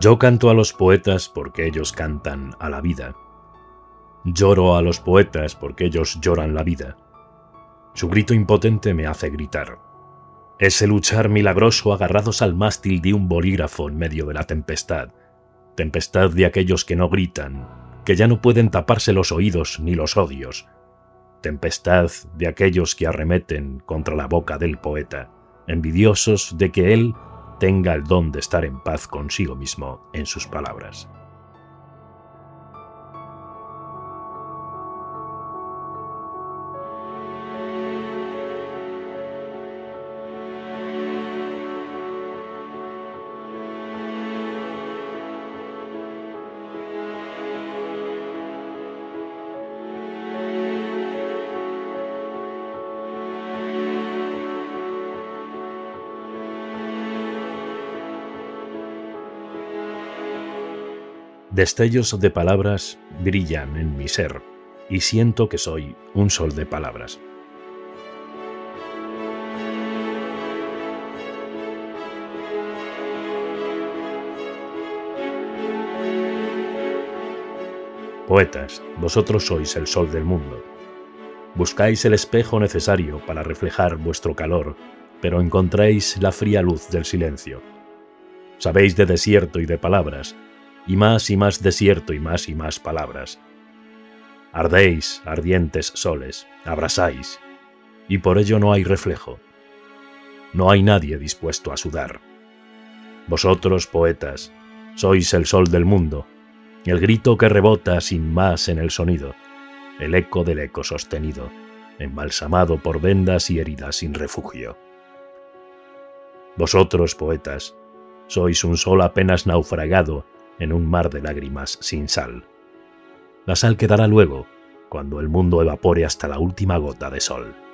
Yo canto a los poetas porque ellos cantan a la vida. Lloro a los poetas porque ellos lloran la vida. Su grito impotente me hace gritar. Ese luchar milagroso agarrados al mástil de un bolígrafo en medio de la tempestad. Tempestad de aquellos que no gritan, que ya no pueden taparse los oídos ni los odios. Tempestad de aquellos que arremeten contra la boca del poeta, envidiosos de que él tenga el don de estar en paz consigo mismo en sus palabras. Destellos de palabras brillan en mi ser y siento que soy un sol de palabras. Poetas, vosotros sois el sol del mundo. Buscáis el espejo necesario para reflejar vuestro calor, pero encontráis la fría luz del silencio. Sabéis de desierto y de palabras, y más desierto y más palabras. Ardéis, ardientes soles, abrasáis, y por ello no hay reflejo. No hay nadie dispuesto a sudar. Vosotros, poetas, sois el sol del mundo, el grito que rebota sin más en el sonido, el eco del eco sostenido, embalsamado por vendas y heridas sin refugio. Vosotros, poetas, sois un sol apenas naufragado en un mar de lágrimas sin sal. La sal quedará luego, cuando el mundo evapore hasta la última gota de sol.